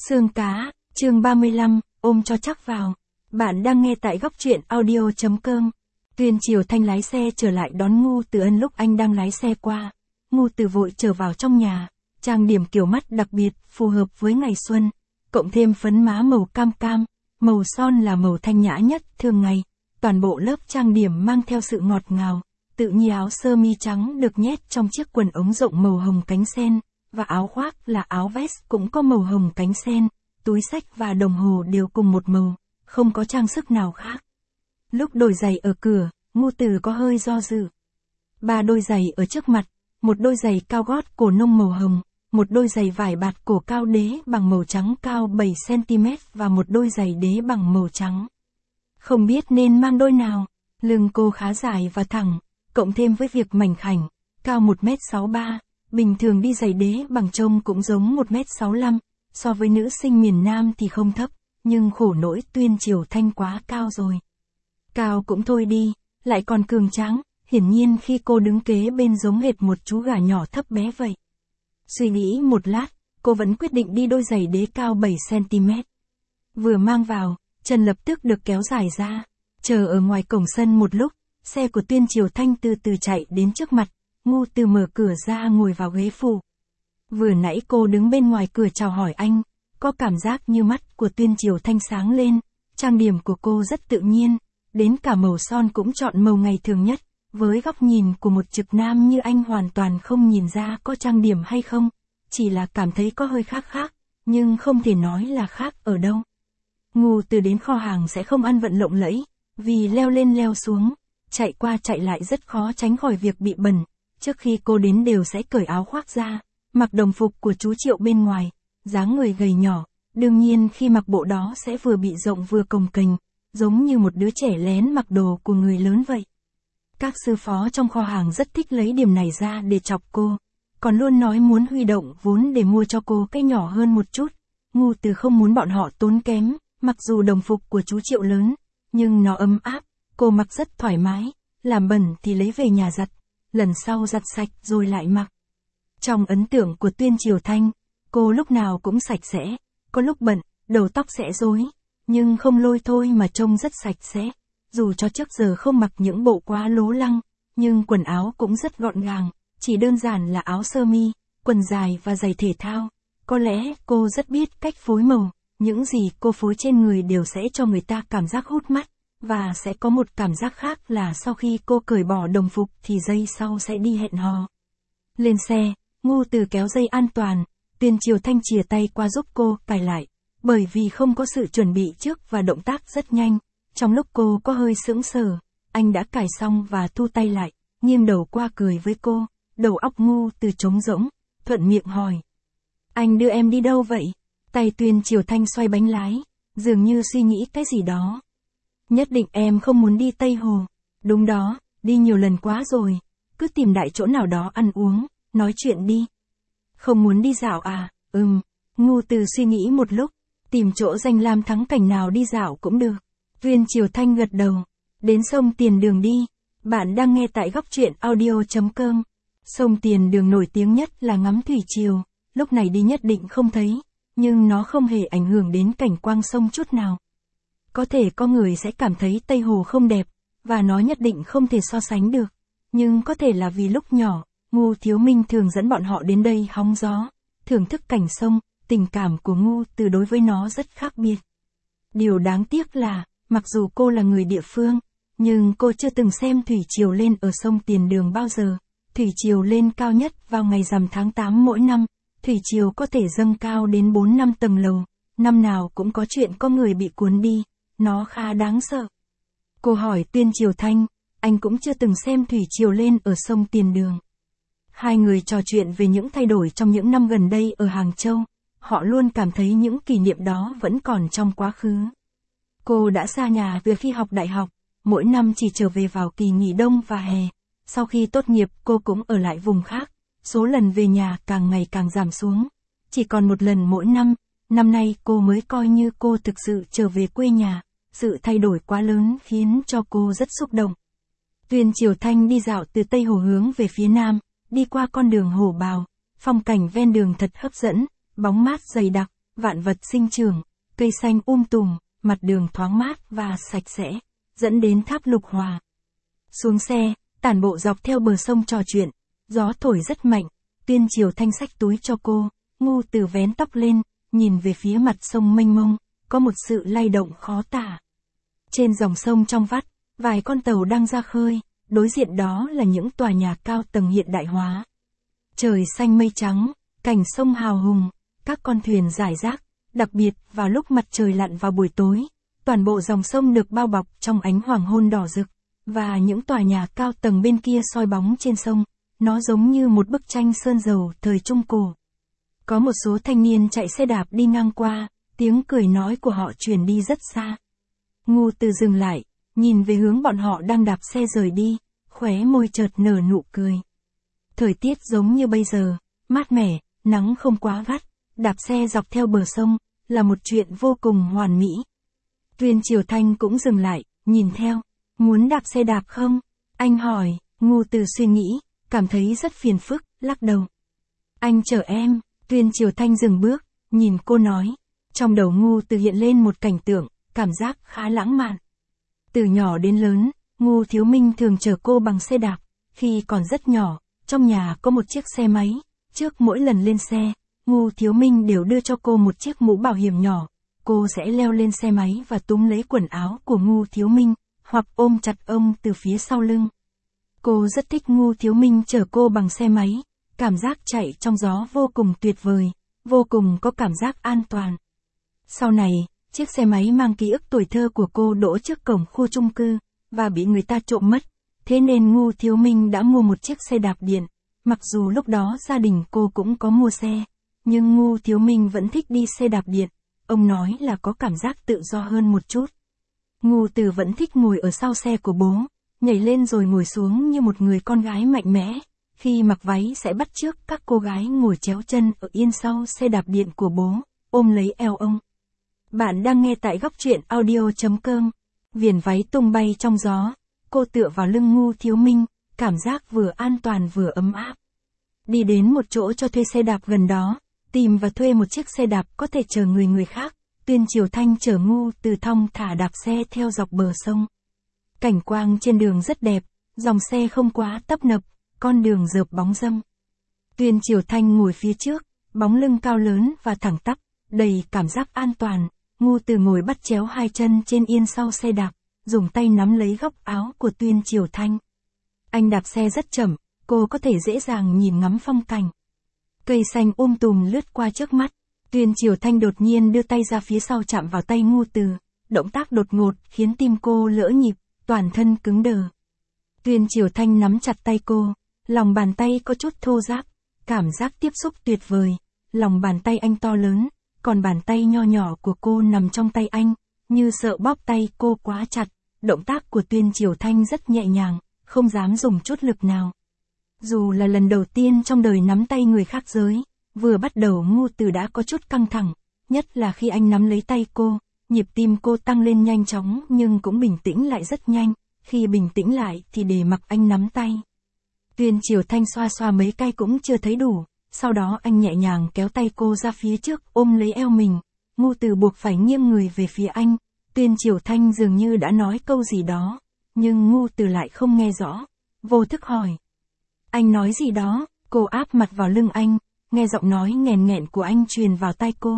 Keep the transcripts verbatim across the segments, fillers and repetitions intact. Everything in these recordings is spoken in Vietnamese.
Xương cá, chương ba mươi lăm, ôm cho chắc vào. Bạn đang nghe tại góc truyện audio chấm com. Tuyên Triều Thanh lái xe trở lại đón Ngu Từ Ân lúc anh đang lái xe qua. Ngu Từ vội trở vào trong nhà, trang điểm kiểu mắt đặc biệt, phù hợp với ngày xuân, cộng thêm phấn má màu cam cam, màu son là màu thanh nhã nhất thường ngày. Toàn bộ lớp trang điểm mang theo sự ngọt ngào, tự nhiên áo sơ mi trắng được nhét trong chiếc quần ống rộng màu hồng cánh sen, và áo khoác là áo vest cũng có màu hồng cánh sen, túi xách và đồng hồ đều cùng một màu, không có trang sức nào khác. Lúc đổi giày ở cửa, Ngu Từ có hơi do dự. Ba đôi giày ở trước mặt, một đôi giày cao gót cổ nông màu hồng, một đôi giày vải bạt cổ cao đế bằng màu trắng cao bảy xăng ti mét và một đôi giày đế bằng màu trắng. Không biết nên mang đôi nào, lưng cô khá dài và thẳng, cộng thêm với việc mảnh khảnh, cao một mét sáu mươi ba, bình thường đi giày đế bằng trông cũng giống một mét sáu mươi lăm, so với nữ sinh miền Nam thì không thấp, nhưng khổ nỗi Tuyên Triều Thanh quá cao rồi. Cao cũng thôi đi, lại còn cường tráng, hiển nhiên khi cô đứng kế bên giống hệt một chú gà nhỏ thấp bé vậy. Suy nghĩ một lát, cô vẫn quyết định đi đôi giày đế cao bảy xăng ti mét. Vừa mang vào, chân lập tức được kéo dài ra, chờ ở ngoài cổng sân một lúc, xe của Tuyên Triều Thanh từ từ chạy đến trước mặt, Ngu Từ mở cửa ra ngồi vào ghế phụ. Vừa nãy cô đứng bên ngoài cửa chào hỏi anh, có cảm giác như mắt của Tuyên Triều Thanh sáng lên, trang điểm của cô rất tự nhiên, đến cả màu son cũng chọn màu ngày thường nhất, với góc nhìn của một trực nam như anh hoàn toàn không nhìn ra có trang điểm hay không, chỉ là cảm thấy có hơi khác khác, nhưng không thể nói là khác ở đâu. Ngu Từ đến kho hàng sẽ không ăn vận lộng lẫy, vì leo lên leo xuống, chạy qua chạy lại rất khó tránh khỏi việc bị bẩn, trước khi cô đến đều sẽ cởi áo khoác ra, mặc đồng phục của chú Triệu bên ngoài, dáng người gầy nhỏ, đương nhiên khi mặc bộ đó sẽ vừa bị rộng vừa cồng kềnh, giống như một đứa trẻ lén mặc đồ của người lớn vậy. Các sư phó trong kho hàng rất thích lấy điểm này ra để chọc cô, còn luôn nói muốn huy động vốn để mua cho cô cái nhỏ hơn một chút. Ngu Từ không muốn bọn họ tốn kém, mặc dù đồng phục của chú Triệu lớn, nhưng nó ấm áp, cô mặc rất thoải mái, làm bẩn thì lấy về nhà giặt, lần sau giặt sạch rồi lại mặc. Trong ấn tượng của Tuyên Triều Thanh, cô lúc nào cũng sạch sẽ, có lúc bận, đầu tóc sẽ rối, nhưng không lôi thôi mà trông rất sạch sẽ. Dù cho trước giờ không mặc những bộ quá lố lăng, nhưng quần áo cũng rất gọn gàng, chỉ đơn giản là áo sơ mi, quần dài và giày thể thao. Có lẽ cô rất biết cách phối màu, những gì cô phối trên người đều sẽ cho người ta cảm giác hút mắt, và sẽ có một cảm giác khác là sau khi cô cởi bỏ đồng phục thì giây sau sẽ đi hẹn hò. Lên xe, Ngu Từ kéo dây an toàn, Tuyên Triều Thanh chìa tay qua giúp cô cài lại, bởi vì không có sự chuẩn bị trước và động tác rất nhanh. Trong lúc cô có hơi sững sờ, anh đã cài xong và thu tay lại, nghiêng đầu qua cười với cô, đầu óc Ngu Từ trống rỗng, thuận miệng hỏi. Anh đưa em đi đâu vậy? Tay Tuyên Triều Thanh xoay bánh lái, dường như suy nghĩ cái gì đó. Nhất định em không muốn đi Tây Hồ. Đúng đó, đi nhiều lần quá rồi, cứ tìm đại chỗ nào đó ăn uống, nói chuyện đi. Không muốn đi dạo à? Ừm, Ngu Từ suy nghĩ một lúc, tìm chỗ danh lam thắng cảnh nào đi dạo cũng được. Tuyên Triều Thanh gật đầu, đến sông Tiền Đường đi. Bạn đang nghe tại góc truyện audio chấm com. Sông Tiền Đường nổi tiếng nhất là ngắm thủy triều, lúc này đi nhất định không thấy, nhưng nó không hề ảnh hưởng đến cảnh quang sông chút nào. Có thể có người sẽ cảm thấy Tây Hồ không đẹp, và nó nhất định không thể so sánh được, nhưng có thể là vì lúc nhỏ, Ngu Thiếu Minh thường dẫn bọn họ đến đây hóng gió, thưởng thức cảnh sông, tình cảm của Ngu Từ đối với nó rất khác biệt. Điều đáng tiếc là, mặc dù cô là người địa phương, nhưng cô chưa từng xem thủy triều lên ở sông Tiền Đường bao giờ. Thủy triều lên cao nhất vào ngày rằm tháng tám mỗi năm, thủy triều có thể dâng cao đến bốn năm tầng lầu, năm nào cũng có chuyện có người bị cuốn đi, nó khá đáng sợ. Cô hỏi Tuyên Triều Thanh, anh cũng chưa từng xem thủy triều lên ở sông Tiền Đường. Hai người trò chuyện về những thay đổi trong những năm gần đây ở Hàng Châu, họ luôn cảm thấy những kỷ niệm đó vẫn còn trong quá khứ. Cô đã xa nhà từ khi học đại học, mỗi năm chỉ trở về vào kỳ nghỉ đông và hè. Sau khi tốt nghiệp cô cũng ở lại vùng khác, số lần về nhà càng ngày càng giảm xuống, chỉ còn một lần mỗi năm. Năm nay cô mới coi như cô thực sự trở về quê nhà, sự thay đổi quá lớn khiến cho cô rất xúc động. Tuyên Triều Thanh đi dạo từ Tây Hồ hướng về phía nam, đi qua con đường Hồ Bào, phong cảnh ven đường thật hấp dẫn, bóng mát dày đặc, vạn vật sinh trưởng, cây xanh um tùm, mặt đường thoáng mát và sạch sẽ, dẫn đến tháp Lục Hòa. Xuống xe, tản bộ dọc theo bờ sông trò chuyện, gió thổi rất mạnh, Tuyên Triều Thanh xách túi cho cô, Ngu Từ vén tóc lên, nhìn về phía mặt sông mênh mông, có một sự lay động khó tả. Trên dòng sông trong vắt, vài con tàu đang ra khơi, đối diện đó là những tòa nhà cao tầng hiện đại hóa. Trời xanh mây trắng, cảnh sông hào hùng, các con thuyền rải rác, đặc biệt vào lúc mặt trời lặn vào buổi tối, toàn bộ dòng sông được bao bọc trong ánh hoàng hôn đỏ rực, và những tòa nhà cao tầng bên kia soi bóng trên sông, nó giống như một bức tranh sơn dầu thời Trung Cổ. Có một số thanh niên chạy xe đạp đi ngang qua, tiếng cười nói của họ truyền đi rất xa. Ngu Từ dừng lại, nhìn về hướng bọn họ đang đạp xe rời đi, khóe môi chợt nở nụ cười. Thời tiết giống như bây giờ, mát mẻ, nắng không quá gắt, đạp xe dọc theo bờ sông, là một chuyện vô cùng hoàn mỹ. Tuyên Triều Thanh cũng dừng lại, nhìn theo. Muốn đạp xe đạp không? Anh hỏi. Ngu Từ suy nghĩ, cảm thấy rất phiền phức, lắc đầu. Anh chở em. Tuyên Triều Thanh dừng bước, nhìn cô nói. Trong đầu Ngu Từ hiện lên một cảnh tượng, cảm giác khá lãng mạn. Từ nhỏ đến lớn, Ngu Thiếu Minh thường chở cô bằng xe đạp. Khi còn rất nhỏ, trong nhà có một chiếc xe máy. Trước mỗi lần lên xe, Ngu Thiếu Minh đều đưa cho cô một chiếc mũ bảo hiểm nhỏ. Cô sẽ leo lên xe máy và túm lấy quần áo của Ngu Thiếu Minh, hoặc ôm chặt ông từ phía sau lưng. Cô rất thích Ngu Thiếu Minh chở cô bằng xe máy, cảm giác chạy trong gió vô cùng tuyệt vời, vô cùng có cảm giác an toàn. Sau này, chiếc xe máy mang ký ức tuổi thơ của cô đỗ trước cổng khu chung cư, và bị người ta trộm mất, thế nên Ngu Thiếu Minh đã mua một chiếc xe đạp điện. Mặc dù lúc đó gia đình cô cũng có mua xe, nhưng Ngu Thiếu Minh vẫn thích đi xe đạp điện, ông nói là có cảm giác tự do hơn một chút. Ngu Từ vẫn thích ngồi ở sau xe của bố, nhảy lên rồi ngồi xuống như một người con gái mạnh mẽ, khi mặc váy sẽ bắt chước các cô gái ngồi chéo chân ở yên sau xe đạp điện của bố, ôm lấy eo ông. Bạn đang nghe tại góc truyện audio chấm com. Viền váy tung bay trong gió, cô tựa vào lưng Ngu Thiếu Minh, cảm giác vừa an toàn vừa ấm áp. Đi đến một chỗ cho thuê xe đạp gần đó, tìm và thuê một chiếc xe đạp có thể chở người người khác. Tuyên Triều Thanh chở Ngu Từ thong thả đạp xe theo dọc bờ sông. Cảnh quang trên đường rất đẹp, dòng xe không quá tấp nập, con đường rợp bóng râm. Tuyên Triều Thanh ngồi phía trước, bóng lưng cao lớn và thẳng tắp, đầy cảm giác an toàn. Ngu Từ ngồi bắt chéo hai chân trên yên sau xe đạp, dùng tay nắm lấy góc áo của Tuyên Triều Thanh. Anh đạp xe rất chậm, cô có thể dễ dàng nhìn ngắm phong cảnh. Cây xanh um tùm lướt qua trước mắt. Tuyên Triều Thanh đột nhiên đưa tay ra phía sau chạm vào tay Ngu Từ, động tác đột ngột khiến tim cô lỡ nhịp, toàn thân cứng đờ. Tuyên Triều Thanh nắm chặt tay cô, lòng bàn tay có chút thô ráp, cảm giác tiếp xúc tuyệt vời, lòng bàn tay anh to lớn, còn bàn tay nho nhỏ của cô nằm trong tay anh, như sợ bóp tay cô quá chặt, động tác của Tuyên Triều Thanh rất nhẹ nhàng, không dám dùng chút lực nào. Dù là lần đầu tiên trong đời nắm tay người khác giới, vừa bắt đầu Ngu Từ đã có chút căng thẳng, nhất là khi anh nắm lấy tay cô, nhịp tim cô tăng lên nhanh chóng nhưng cũng bình tĩnh lại rất nhanh, khi bình tĩnh lại thì để mặc anh nắm tay. Tuyên Triều Thanh xoa xoa mấy cái cũng chưa thấy đủ, sau đó anh nhẹ nhàng kéo tay cô ra phía trước ôm lấy eo mình, Ngu Từ buộc phải nghiêng người về phía anh, Tuyên Triều Thanh dường như đã nói câu gì đó, nhưng Ngu Từ lại không nghe rõ, vô thức hỏi. Anh nói gì đó? Cô áp mặt vào lưng anh, nghe giọng nói nghẹn nghẹn của anh truyền vào tai cô.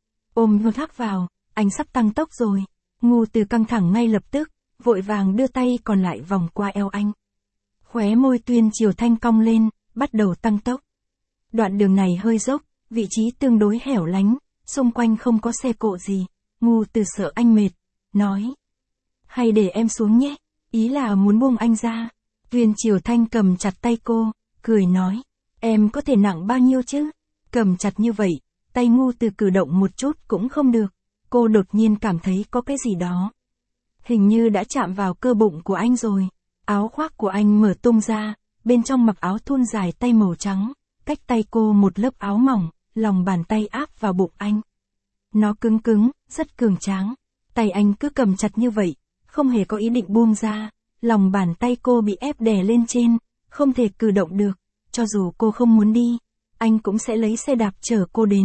Ôm vô thác vào, anh sắp tăng tốc rồi. Ngu Từ căng thẳng ngay lập tức, vội vàng đưa tay còn lại vòng qua eo anh. Khóe môi Tuyên Triều Thanh cong lên, bắt đầu tăng tốc. Đoạn đường này hơi dốc, vị trí tương đối hẻo lánh, xung quanh không có xe cộ gì. Ngu Từ sợ anh mệt, nói. Hay để em xuống nhé, ý là muốn buông anh ra. Tuyên Triều Thanh cầm chặt tay cô, cười nói. Em có thể nặng bao nhiêu chứ? Cầm chặt như vậy, tay Ngu Từ cử động một chút cũng không được. Cô đột nhiên cảm thấy có cái gì đó. Hình như đã chạm vào cơ bụng của anh rồi. Áo khoác của anh mở tung ra, bên trong mặc áo thun dài tay màu trắng, cách tay cô một lớp áo mỏng, lòng bàn tay áp vào bụng anh. Nó cứng cứng, rất cường tráng. Tay anh cứ cầm chặt như vậy, không hề có ý định buông ra. Lòng bàn tay cô bị ép đè lên trên, không thể cử động được. Cho dù cô không muốn đi, anh cũng sẽ lấy xe đạp chở cô đến.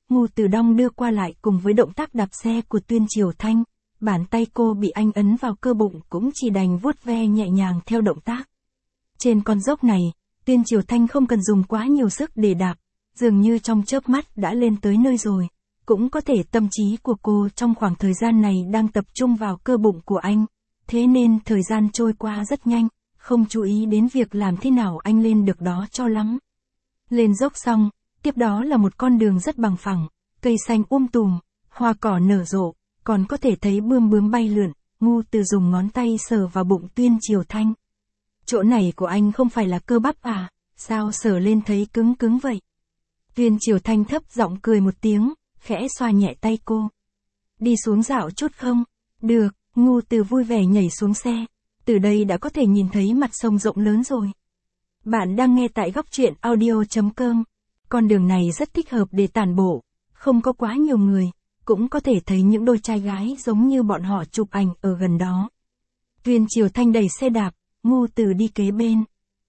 Ngu Từ đong đưa qua lại cùng với động tác đạp xe của Tuyên Triều Thanh, bàn tay cô bị anh ấn vào cơ bụng cũng chỉ đành vuốt ve nhẹ nhàng theo động tác. Trên con dốc này, Tuyên Triều Thanh không cần dùng quá nhiều sức để đạp, dường như trong chớp mắt đã lên tới nơi rồi. Cũng có thể tâm trí của cô trong khoảng thời gian này đang tập trung vào cơ bụng của anh, thế nên thời gian trôi qua rất nhanh, không chú ý đến việc làm thế nào anh lên được đó cho lắm. Lên dốc xong, tiếp đó là một con đường rất bằng phẳng, cây xanh um tùm, hoa cỏ nở rộ, còn có thể thấy bươm bướm bay lượn. Ngu Từ dùng ngón tay sờ vào bụng Tuyên Triều Thanh. Chỗ này của anh không phải là cơ bắp à, sao sờ lên thấy cứng cứng vậy? Tuyên Triều Thanh thấp giọng cười một tiếng, khẽ xoa nhẹ tay cô. Đi xuống dạo chút không? Được, Ngu Từ vui vẻ nhảy xuống xe. Từ đây đã có thể nhìn thấy mặt sông rộng lớn rồi. Bạn đang nghe tại góc truyện audio chấm com. Con đường này rất thích hợp để tản bộ, không có quá nhiều người, cũng có thể thấy những đôi trai gái giống như bọn họ chụp ảnh ở gần đó. Tuyên Triều Thanh đẩy xe đạp, Ngu Từ đi kế bên.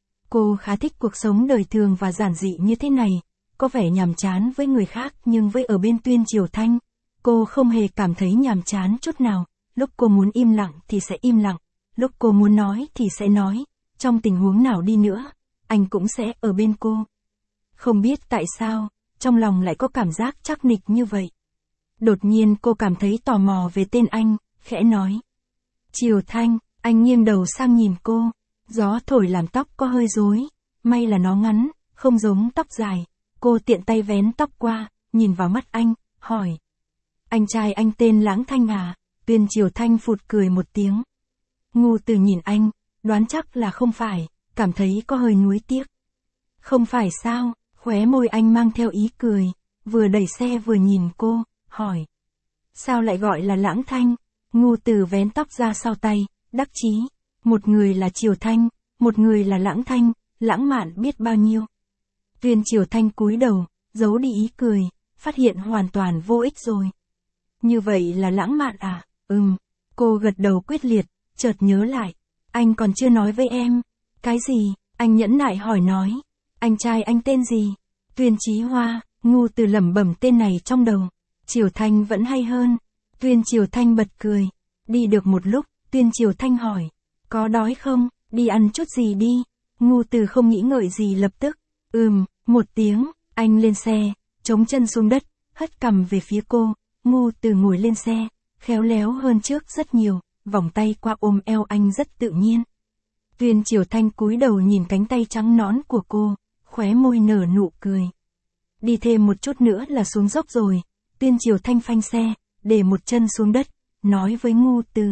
Cô khá thích cuộc sống đời thường và giản dị như thế này, có vẻ nhàm chán với người khác nhưng với ở bên Tuyên Triều Thanh, cô không hề cảm thấy nhàm chán chút nào. Lúc cô muốn im lặng thì sẽ im lặng, lúc cô muốn nói thì sẽ nói, trong tình huống nào đi nữa, anh cũng sẽ ở bên cô. Không biết tại sao, trong lòng lại có cảm giác chắc nịch như vậy. Đột nhiên cô cảm thấy tò mò về tên anh, khẽ nói. Triều Thanh, anh nghiêng đầu sang nhìn cô, gió thổi làm tóc có hơi rối, may là nó ngắn, không giống tóc dài. Cô tiện tay vén tóc qua, nhìn vào mắt anh, hỏi. Anh trai anh tên Lãng Thanh à? Tuyên Triều Thanh phụt cười một tiếng. Ngu Từ nhìn anh, đoán chắc là không phải, cảm thấy có hơi nuối tiếc. Không phải sao? Khóe môi anh mang theo ý cười, vừa đẩy xe vừa nhìn cô, hỏi. Sao lại gọi là Lãng Thanh? Ngu Từ vén tóc ra sau tay, đắc chí. Một người là Triều Thanh, một người là Lãng Thanh, lãng mạn biết bao nhiêu. Tuyên Triều Thanh cúi đầu, giấu đi ý cười, phát hiện hoàn toàn vô ích rồi. Như vậy là lãng mạn à? Ừm. Cô gật đầu quyết liệt, chợt nhớ lại. Anh còn chưa nói với em. Cái gì? Anh nhẫn nại hỏi nói. Anh trai anh tên gì? Tuyên Chí Hoa. Ngu Từ lẩm bẩm tên này trong đầu. Triều Thanh vẫn hay hơn. Tuyên Triều Thanh bật cười. Đi được một lúc, Tuyên Triều Thanh hỏi. Có đói không? Đi ăn chút gì đi. Ngu Từ không nghĩ ngợi gì lập tức. Ừm, một tiếng, anh lên xe, chống chân xuống đất, hất cằm về phía cô. Ngu Từ ngồi lên xe, khéo léo hơn trước rất nhiều, vòng tay qua ôm eo anh rất tự nhiên. Tuyên Triều Thanh cúi đầu nhìn cánh tay trắng nõn của cô, khóe môi nở nụ cười. Đi thêm một chút nữa là xuống dốc rồi. Tuyên Triều Thanh phanh xe, để một chân xuống đất, nói với Ngu Từ.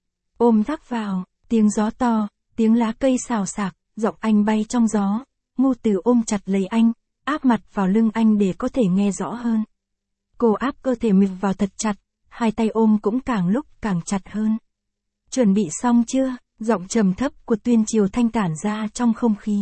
Ôm thắc vào, tiếng gió to, tiếng lá cây xào xạc, giọng anh bay trong gió. Ngu Từ ôm chặt lấy anh, áp mặt vào lưng anh để có thể nghe rõ hơn. Cô áp cơ thể mình vào thật chặt, hai tay ôm cũng càng lúc càng chặt hơn. Chuẩn bị xong chưa? Giọng trầm thấp của Tuyên Triều Thanh tản ra trong không khí.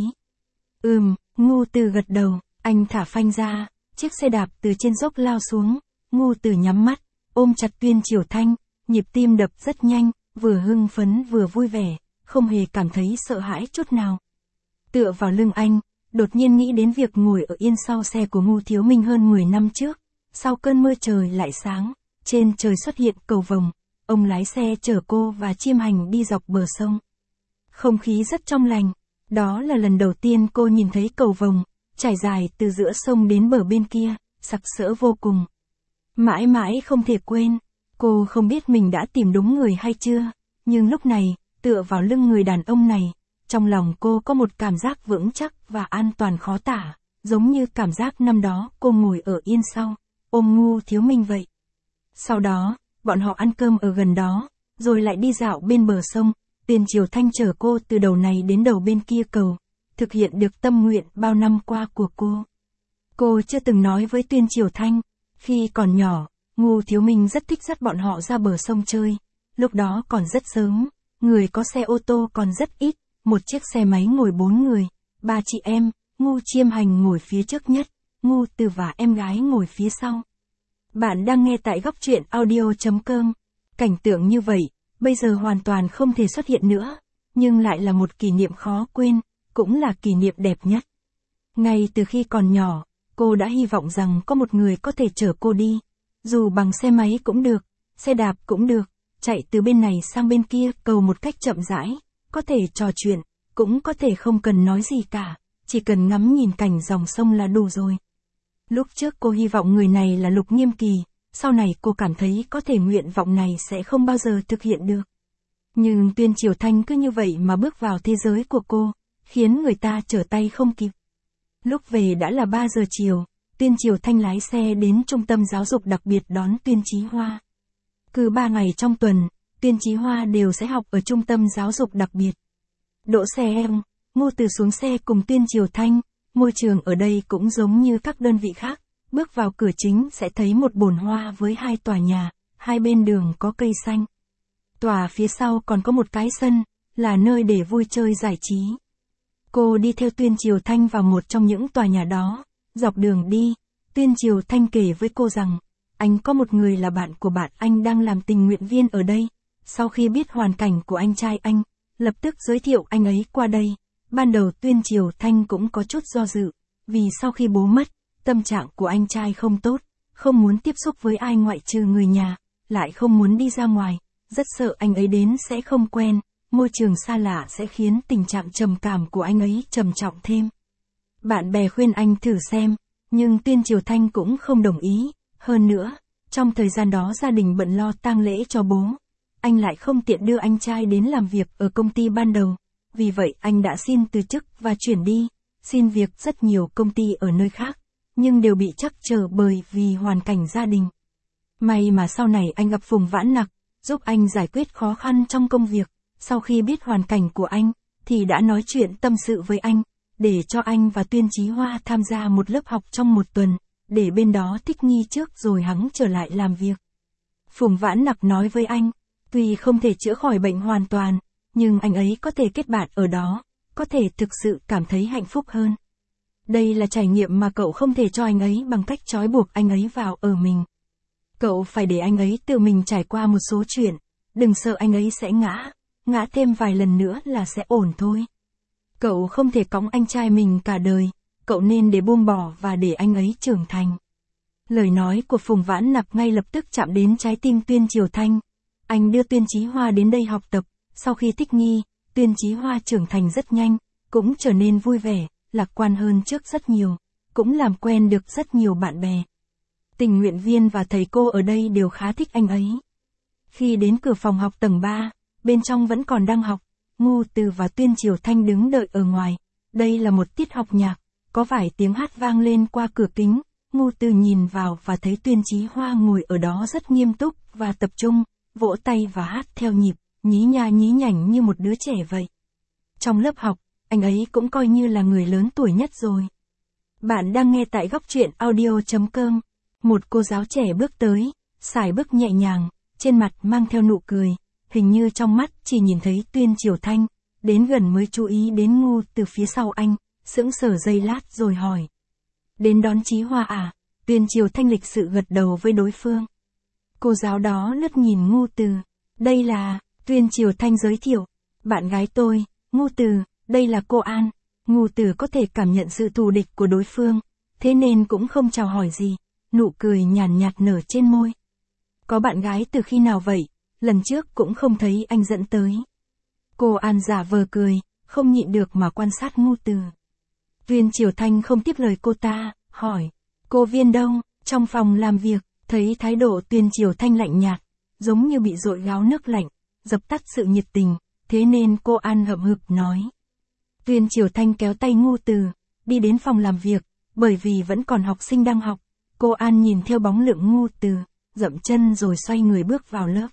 Ừm, Ngu Từ gật đầu, anh thả phanh ra, chiếc xe đạp từ trên dốc lao xuống. Ngu Từ nhắm mắt, ôm chặt Tuyên Triều Thanh, nhịp tim đập rất nhanh, vừa hưng phấn vừa vui vẻ, không hề cảm thấy sợ hãi chút nào. Tựa vào lưng anh, đột nhiên nghĩ đến việc ngồi ở yên sau xe của Ngu Thiếu Minh hơn mười năm trước. Sau cơn mưa trời lại sáng, trên trời xuất hiện cầu vồng, ông lái xe chở cô và Chiêm Hành đi dọc bờ sông. Không khí rất trong lành, đó là lần đầu tiên cô nhìn thấy cầu vồng, trải dài từ giữa sông đến bờ bên kia, sặc sỡ vô cùng. Mãi mãi không thể quên, cô không biết mình đã tìm đúng người hay chưa, nhưng lúc này, tựa vào lưng người đàn ông này, trong lòng cô có một cảm giác vững chắc và an toàn khó tả, giống như cảm giác năm đó cô ngồi ở yên sau, ôm Ngu Thiếu Minh vậy. Sau đó, bọn họ ăn cơm ở gần đó, rồi lại đi dạo bên bờ sông. Tuyên Triều Thanh chở cô từ đầu này đến đầu bên kia cầu, thực hiện được tâm nguyện bao năm qua của cô. Cô chưa từng nói với Tuyên Triều Thanh, khi còn nhỏ, Ngu Thiếu Minh rất thích dắt bọn họ ra bờ sông chơi. Lúc đó còn rất sớm, người có xe ô tô còn rất ít, một chiếc xe máy ngồi bốn người, ba chị em, Ngu Chiêm Hành ngồi phía trước nhất, Ngu Từ và em gái ngồi phía sau. Bạn đang nghe tại góc truyện audio chấm com. Cảnh tượng như vậy, bây giờ hoàn toàn không thể xuất hiện nữa, nhưng lại là một kỷ niệm khó quên, cũng là kỷ niệm đẹp nhất. Ngay từ khi còn nhỏ, Cô đã hy vọng rằng có một người có thể chở cô đi. Dù bằng xe máy cũng được, xe đạp cũng được, chạy từ bên này sang bên kia cầu một cách chậm rãi, có thể trò chuyện, cũng có thể không cần nói gì cả, chỉ cần ngắm nhìn cảnh dòng sông là đủ rồi. Lúc trước cô hy vọng người này là Lục Nghiêm Kỳ, sau này cô cảm thấy có thể nguyện vọng này sẽ không bao giờ thực hiện được. Nhưng Tuyên Triều Thanh cứ như vậy mà bước vào thế giới của cô, khiến người ta trở tay không kịp. Lúc về đã là ba giờ chiều, Tuyên Triều Thanh lái xe đến trung tâm giáo dục đặc biệt đón Tuyên Chí Hoa. Cứ ba ngày trong tuần, Tuyên Chí Hoa đều sẽ học ở trung tâm giáo dục đặc biệt. Đỗ xe em, Ngô Từ xuống xe cùng Tuyên Triều Thanh, môi trường ở đây cũng giống như các đơn vị khác, bước vào cửa chính sẽ thấy một bồn hoa với hai tòa nhà, hai bên đường có cây xanh. Tòa phía sau còn có một cái sân, là nơi để vui chơi giải trí. Cô đi theo Tuyên Triều Thanh vào một trong những tòa nhà đó, dọc đường đi, Tuyên Triều Thanh kể với cô rằng, anh có một người là bạn của bạn anh đang làm tình nguyện viên ở đây, sau khi biết hoàn cảnh của anh trai anh, lập tức giới thiệu anh ấy qua đây. Ban đầu Tuyên Triều Thanh cũng có chút do dự, vì sau khi bố mất, tâm trạng của anh trai không tốt, không muốn tiếp xúc với ai ngoại trừ người nhà, lại không muốn đi ra ngoài, rất sợ anh ấy đến sẽ không quen, môi trường xa lạ sẽ khiến tình trạng trầm cảm của anh ấy trầm trọng thêm. Bạn bè khuyên anh thử xem, nhưng Tuyên Triều Thanh cũng không đồng ý, hơn nữa, trong thời gian đó gia đình bận lo tang lễ cho bố, anh lại không tiện đưa anh trai đến làm việc ở công ty ban đầu, vì vậy anh đã xin từ chức và chuyển đi, xin việc rất nhiều công ty ở nơi khác, nhưng đều bị trắc trở bởi vì hoàn cảnh gia đình. May mà sau này anh gặp Phùng Vãn Nặc, giúp anh giải quyết khó khăn trong công việc, sau khi biết hoàn cảnh của anh, thì đã nói chuyện tâm sự với anh, để cho anh và Tuyên Chí Hoa tham gia một lớp học trong một tuần, để bên đó thích nghi trước rồi hắn trở lại làm việc. Phùng Vãn Nặc nói với anh, tuy không thể chữa khỏi bệnh hoàn toàn, nhưng anh ấy có thể kết bạn ở đó, có thể thực sự cảm thấy hạnh phúc hơn. Đây là trải nghiệm mà cậu không thể cho anh ấy bằng cách trói buộc anh ấy vào ở mình. Cậu phải để anh ấy tự mình trải qua một số chuyện, đừng sợ anh ấy sẽ ngã, ngã thêm vài lần nữa là sẽ ổn thôi. Cậu không thể cõng anh trai mình cả đời, cậu nên để buông bỏ và để anh ấy trưởng thành. Lời nói của Phùng Vãn Nặc ngay lập tức chạm đến trái tim Tuyên Triều Thanh. Anh đưa Tuyên Chí Hoa đến đây học tập, sau khi thích nghi, Tuyên Chí Hoa trưởng thành rất nhanh, cũng trở nên vui vẻ, lạc quan hơn trước rất nhiều, cũng làm quen được rất nhiều bạn bè. Tình nguyện viên và thầy cô ở đây đều khá thích anh ấy. Khi đến cửa phòng học tầng ba, bên trong vẫn còn đang học, Ngô Từ và Tuyên Triều Thanh đứng đợi ở ngoài. Đây là một tiết học nhạc, có vài tiếng hát vang lên qua cửa kính. Ngô Từ nhìn vào và thấy Tuyên Chí Hoa ngồi ở đó rất nghiêm túc và tập trung, vỗ tay và hát theo nhịp, nhí nha nhí nhảnh như một đứa trẻ vậy. Trong lớp học, anh ấy cũng coi như là người lớn tuổi nhất rồi. Bạn đang nghe tại góc truyện audio chấm com. Một cô giáo trẻ bước tới, sải bước nhẹ nhàng, trên mặt mang theo nụ cười, hình như trong mắt chỉ nhìn thấy Tuyên Triều Thanh, đến gần mới chú ý đến Ngô Từ phía sau anh, sững sờ giây lát rồi hỏi. Đến đón Chí Hoa à? Tuyên Triều Thanh lịch sự gật đầu với đối phương. Cô giáo đó lướt nhìn Ngô Từ. Đây là, Tuyên Triều Thanh giới thiệu, bạn gái tôi, Ngô Từ, đây là cô An. Ngô Từ có thể cảm nhận sự thù địch của đối phương, thế nên cũng không chào hỏi gì, nụ cười nhàn nhạt nở trên môi. Có bạn gái từ khi nào vậy? Lần trước cũng không thấy anh dẫn tới. Cô An giả vờ cười, không nhịn được mà quan sát Ngô Từ. Tuyên Triều Thanh không tiếp lời cô ta, hỏi, cô Viên đâu? Trong phòng làm việc, thấy thái độ Tuyên Triều Thanh lạnh nhạt, giống như bị dội gáo nước lạnh, dập tắt sự nhiệt tình, thế nên cô An hậm hực nói. Tuyên Triều Thanh kéo tay Ngô Từ, đi đến phòng làm việc, bởi vì vẫn còn học sinh đang học, cô An nhìn theo bóng lưng Ngô Từ, dậm chân rồi xoay người bước vào lớp.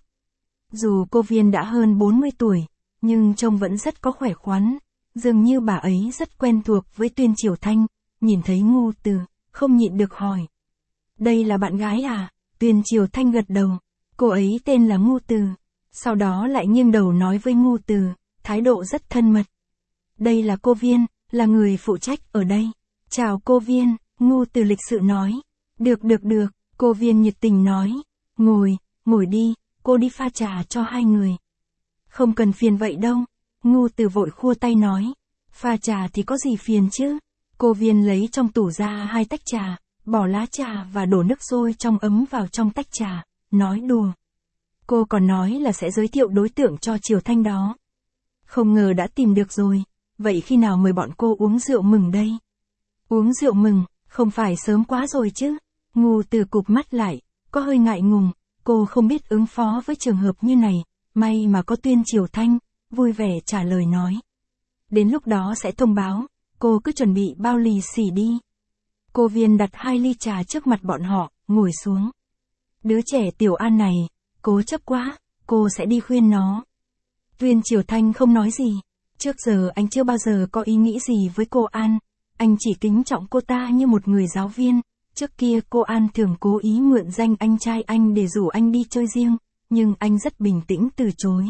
Dù cô Viên đã hơn bốn mươi tuổi, nhưng trông vẫn rất có khỏe khoắn, dường như bà ấy rất quen thuộc với Tuyên Triều Thanh, nhìn thấy Ngô Từ, không nhịn được hỏi. Đây là bạn gái à? Tuyên Triều Thanh gật đầu, cô ấy tên là Ngô Từ, sau đó lại nghiêng đầu nói với Ngô Từ, thái độ rất thân mật. Đây là cô Viên, là người phụ trách ở đây. Chào cô Viên, Ngô Từ lịch sự nói. Được được được, cô Viên nhiệt tình nói. Ngồi, ngồi đi, cô đi pha trà cho hai người. Không cần phiền vậy đâu, Ngô Từ vội khua tay nói. Pha trà thì có gì phiền chứ? Cô Viên lấy trong tủ ra hai tách trà, bỏ lá trà và đổ nước sôi trong ấm vào trong tách trà, nói đùa. Cô còn nói là sẽ giới thiệu đối tượng cho Triều Thanh đó. Không ngờ đã tìm được rồi, vậy khi nào mời bọn cô uống rượu mừng đây? Uống rượu mừng, không phải sớm quá rồi chứ? Ngô Từ cụp mắt lại, có hơi ngại ngùng, cô không biết ứng phó với trường hợp như này, may mà có Tuyên Triều Thanh, vui vẻ trả lời nói. Đến lúc đó sẽ thông báo, cô cứ chuẩn bị bao lì xì đi. Cô Viên đặt hai ly trà trước mặt bọn họ, ngồi xuống. Đứa trẻ Tiểu An này, cố chấp quá, cô sẽ đi khuyên nó. Tuyên Triều Thanh không nói gì, trước giờ anh chưa bao giờ có ý nghĩ gì với cô An, anh chỉ kính trọng cô ta như một người giáo viên. Trước kia cô An thường cố ý mượn danh anh trai anh để rủ anh đi chơi riêng, nhưng anh rất bình tĩnh từ chối.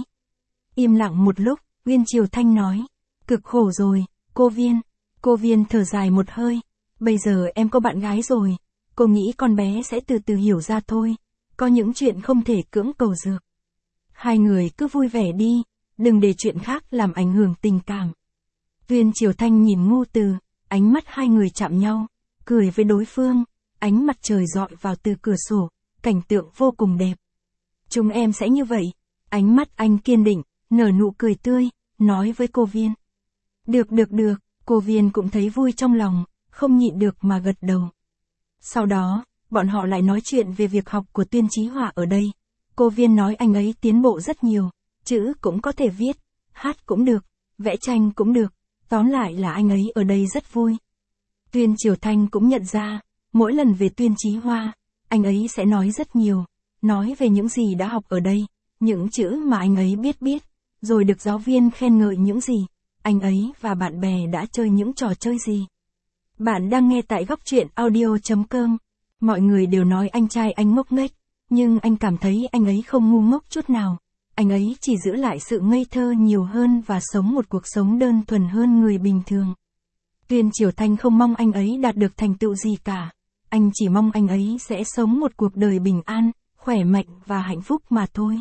Im lặng một lúc, Tuyên Triều Thanh nói, cực khổ rồi, cô Viên. Cô Viên thở dài một hơi, bây giờ em có bạn gái rồi, cô nghĩ con bé sẽ từ từ hiểu ra thôi, có những chuyện không thể cưỡng cầu dược. Hai người cứ vui vẻ đi, đừng để chuyện khác làm ảnh hưởng tình cảm. Tuyên Triều Thanh nhìn Ngô Từ, ánh mắt hai người chạm nhau, cười với đối phương, ánh mặt trời rọi vào từ cửa sổ, cảnh tượng vô cùng đẹp. Chúng em sẽ như vậy, ánh mắt anh kiên định, nở nụ cười tươi, nói với cô Viên. Được được được, cô Viên cũng thấy vui trong lòng, không nhịn được mà gật đầu. Sau đó, bọn họ lại nói chuyện về việc học của Tuyên Chí Họa ở đây. Cô Viên nói anh ấy tiến bộ rất nhiều, chữ cũng có thể viết, hát cũng được, vẽ tranh cũng được, tóm lại là anh ấy ở đây rất vui. Tuyên Triều Thanh cũng nhận ra, mỗi lần về Tuyên Chí Họa, anh ấy sẽ nói rất nhiều, nói về những gì đã học ở đây, những chữ mà anh ấy biết biết, rồi được giáo viên khen ngợi những gì, anh ấy và bạn bè đã chơi những trò chơi gì. Bạn đang nghe tại góc truyện audio chấm com. Mọi người đều nói anh trai anh ngốc nghếch, nhưng anh cảm thấy anh ấy không ngu ngốc chút nào. Anh ấy chỉ giữ lại sự ngây thơ nhiều hơn và sống một cuộc sống đơn thuần hơn người bình thường. Tuyên Triều Thanh không mong anh ấy đạt được thành tựu gì cả. Anh chỉ mong anh ấy sẽ sống một cuộc đời bình an, khỏe mạnh và hạnh phúc mà thôi.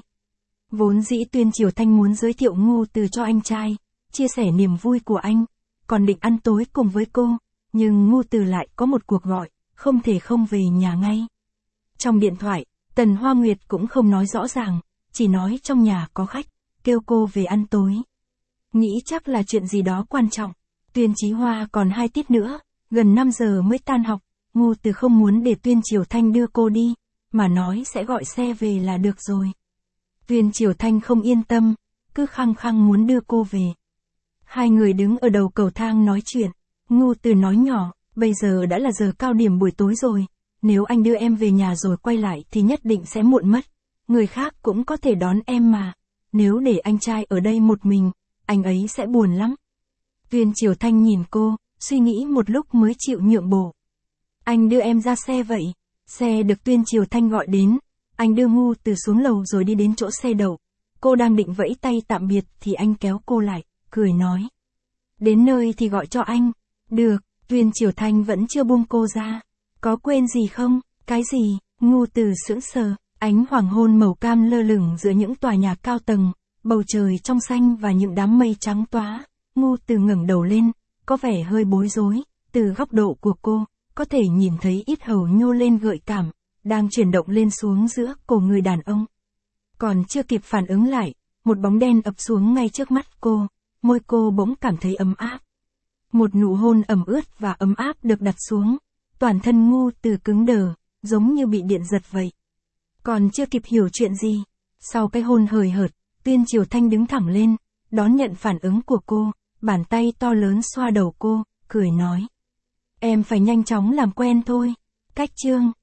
Vốn dĩ Tuyên Triều Thanh muốn giới thiệu Ngô Từ cho anh trai, chia sẻ niềm vui của anh, còn định ăn tối cùng với cô, nhưng Ngô Từ lại có một cuộc gọi, không thể không về nhà ngay. Trong điện thoại, Tần Hoa Nguyệt cũng không nói rõ ràng, chỉ nói trong nhà có khách, kêu cô về ăn tối. Nghĩ chắc là chuyện gì đó quan trọng. Tuyên Chí Hoa còn hai tiết nữa, gần năm giờ mới tan học, Ngô Từ không muốn để Tuyên Triều Thanh đưa cô đi, mà nói sẽ gọi xe về là được rồi. Tuyên Triều Thanh không yên tâm, cứ khăng khăng muốn đưa cô về. Hai người đứng ở đầu cầu thang nói chuyện, Ngô Từ nói nhỏ, bây giờ đã là giờ cao điểm buổi tối rồi, nếu anh đưa em về nhà rồi quay lại thì nhất định sẽ muộn mất, người khác cũng có thể đón em mà, nếu để anh trai ở đây một mình, anh ấy sẽ buồn lắm. Tuyên Triều Thanh nhìn cô, suy nghĩ một lúc mới chịu nhượng bộ. Anh đưa em ra xe vậy. Xe được Tuyên Triều Thanh gọi đến, anh đưa Ngô Từ xuống lầu rồi đi đến chỗ xe đậu. Cô đang định vẫy tay tạm biệt thì anh kéo cô lại, cười nói. Đến nơi thì gọi cho anh. Được, Tuyên Triều Thanh vẫn chưa buông cô ra. Có quên gì không? Cái gì? Ngô Từ sững sờ, ánh hoàng hôn màu cam lơ lửng giữa những tòa nhà cao tầng, bầu trời trong xanh và những đám mây trắng toá. Ngô Từ ngẩng đầu lên, có vẻ hơi bối rối, từ góc độ của cô, có thể nhìn thấy yết hầu nhô lên gợi cảm, đang chuyển động lên xuống giữa cổ người đàn ông. Còn chưa kịp phản ứng lại, một bóng đen ập xuống ngay trước mắt cô, môi cô bỗng cảm thấy ấm áp. Một nụ hôn ẩm ướt và ấm áp được đặt xuống, toàn thân Ngô Từ cứng đờ, giống như bị điện giật vậy. Còn chưa kịp hiểu chuyện gì, sau cái hôn hời hợt, Tuyên Triều Thanh đứng thẳng lên, đón nhận phản ứng của cô, bàn tay to lớn xoa đầu cô, cười nói. Em phải nhanh chóng làm quen thôi. Cách chương